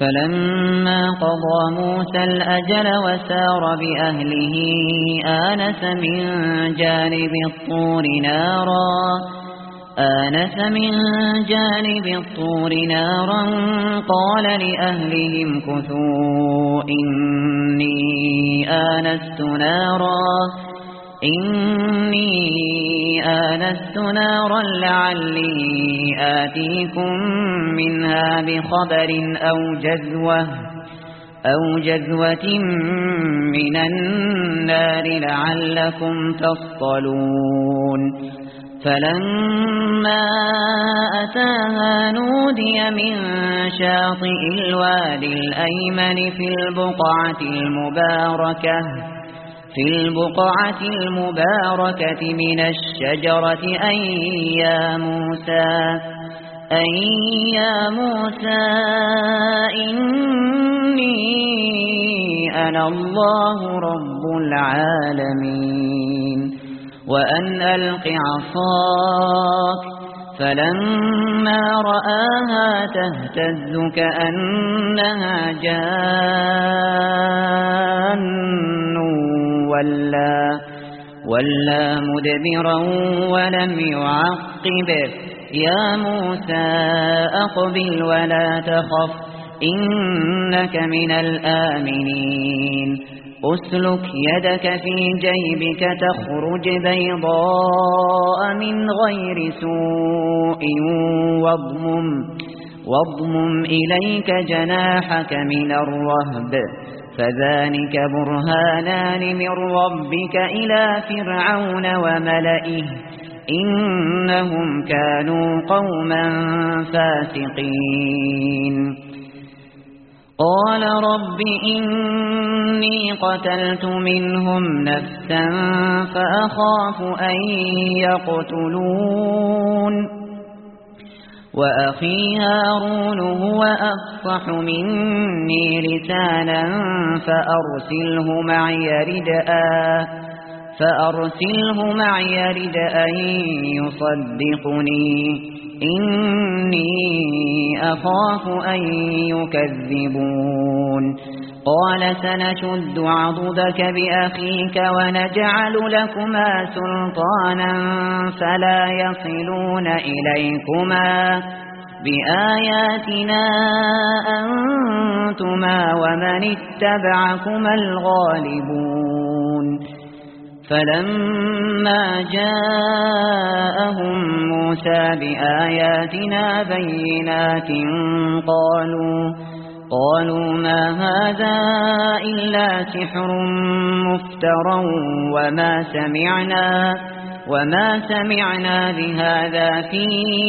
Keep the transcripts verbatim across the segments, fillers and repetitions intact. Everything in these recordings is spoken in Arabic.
فلما قضى موسى الأجل وسار بأهله آنس من جانب الطور نارا آنس من جانب الطور نارا قال لأهلهم كثوا إني آنست نارا إني آنست نارا لعلي آتيكم منها بخبر أو جذوة أو جذوة من النار لعلكم تصطلون فلما أتاها نودي من شاطئ الوادي الأيمن في البقعة المباركة في البقعة المباركة من الشجرة أي يا موسى أي يا موسى إني أنا الله رب العالمين وأن ألق عصاك فلما رآها تهتز كأنها جان ولا, ولا مدبرا ولم يعقب يا موسى أقبل ولا تخف إنك من الآمنين أسلك يدك في جيبك تخرج بيضاء من غير سوء واضمم, واضمم إليك جناحك من الرهب فذلك برهانان من ربك إلى فرعون وملئه إنهم كانوا قوما فاسقين قال رب إني قتلت منهم نفسا فأخاف أن يقتلون وأخي هارون هو أفصح مني لسانا فأرسله معي رجاء فأرسله معي رجاء يصدقني إني أخاف أن يكذبون قال سنشد عضدك بأخيك ونجعل لكما سلطانا فلا يصلون إليكما بآياتنا أنتما ومن اتبعكما الغالبون فلما جاءهم موسى بآياتنا بينات قالوا قالوا ما هذا إلا سحر مفترى وما سمعنا وما سمعنا بهذا في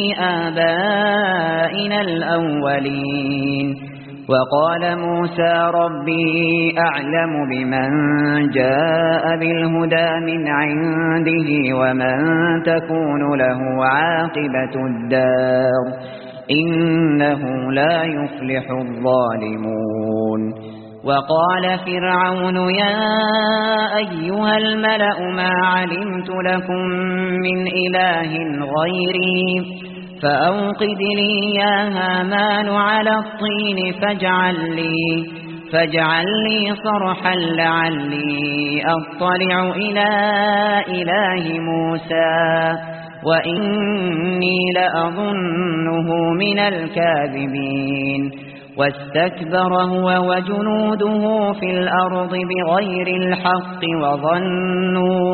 آبائنا الأولين وقال موسى ربي أعلم بمن جاء بالهدى من عنده ومن تكون له عاقبة الدار إنه لا يفلح الظالمون وقال فرعون يا أيها الملأ ما علمت لكم من إله غيري فأوقد لي يا هامان على الطين فاجعل لي, فاجعل لي صرحا لعلي أطلع إلى إله موسى وإني لأظنه من الكاذبين واستكبر هو وجنوده في الأرض بغير الحق وظنوا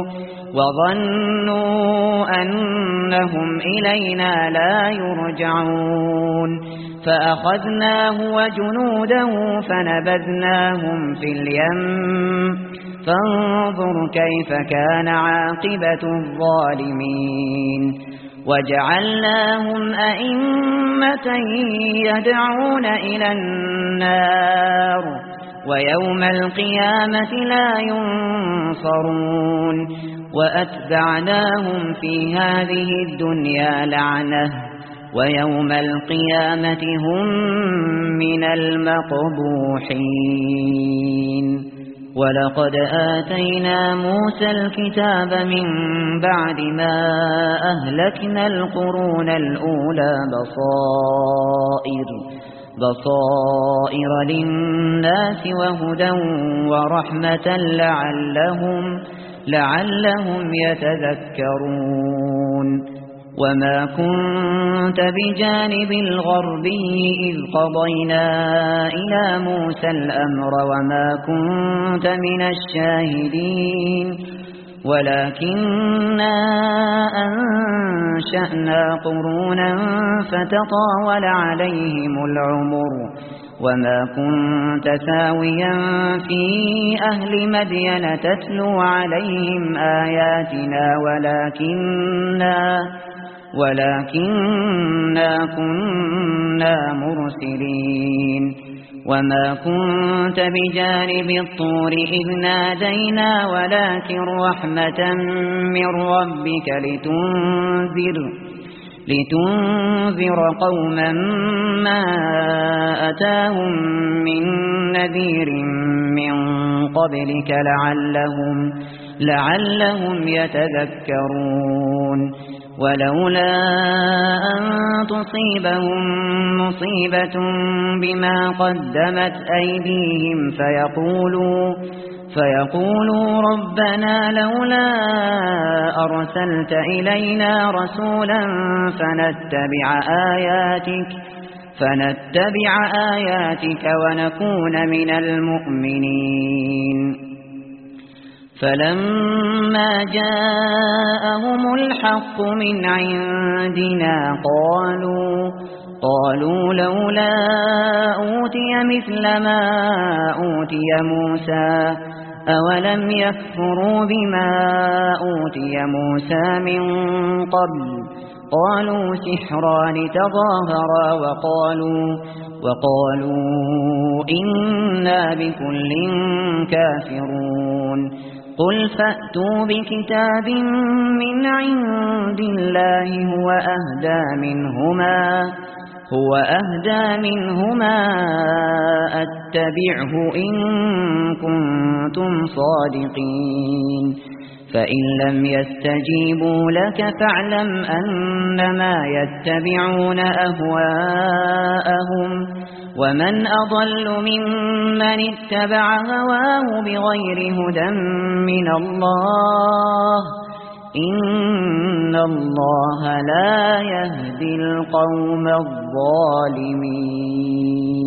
وظنوا أنهم إلينا لا يرجعون فأخذناه وجنوده فنبذناهم في اليم فانظر كيف كان عاقبة الظالمين وجعلناهم أئمة يدعون إلى النار ويوم القيامة لا ينصرون وأتبعناهم في هذه الدنيا لعنة ويوم القيامة هم من المقبوحين ولقد آتينا موسى الكتاب من بعد ما أهلكنا القرون الأولى بصائر بصائر للناس وهدى ورحمة لعلهم, لعلهم يتذكرون وما كنت بجانب الغربي إذ قضينا إلى موسى الأمر وما كنت من الشاهدين ولكننا أنشأنا قرونا فتطاول عليهم العمر وما كنت ثاويا في أهل مدين تتلو عليهم آياتنا ولكننا ولكننا كنا مرسلين وما كنت بجانب الطور إذ نادينا ولكن رحمة من ربك لتنذر لتنذر قوما ما أتاهم من نذير من قبلك لعلهم, لعلهم يتذكرون ولولا أن تصيبهم مصيبة بما قدمت أيديهم فيقولوا فيقولوا ربنا لولا أرسلت إلينا رسولا فنتبع آياتك فنتبع آياتك ونكون من المؤمنين فلما جاءهم الحق من عندنا قالوا قالوا لولا أوتي مثل ما أوتي موسى أولم يكفروا بما أوتي موسى من قبل قالوا سحران تظاهرا وقالوا وقالوا إنا بكل كافرون قل فأتوا بكتاب من عند الله هو أهدى منهما هو أهدى منهما أتبعه إن كنتم صادقين فإن لم يستجيبوا لك فاعلم أنما يتبعون أهواءهم ومن أضل ممن اتبع هواه بغير هدى من الله إن الله لا يهدي القوم الظالمين.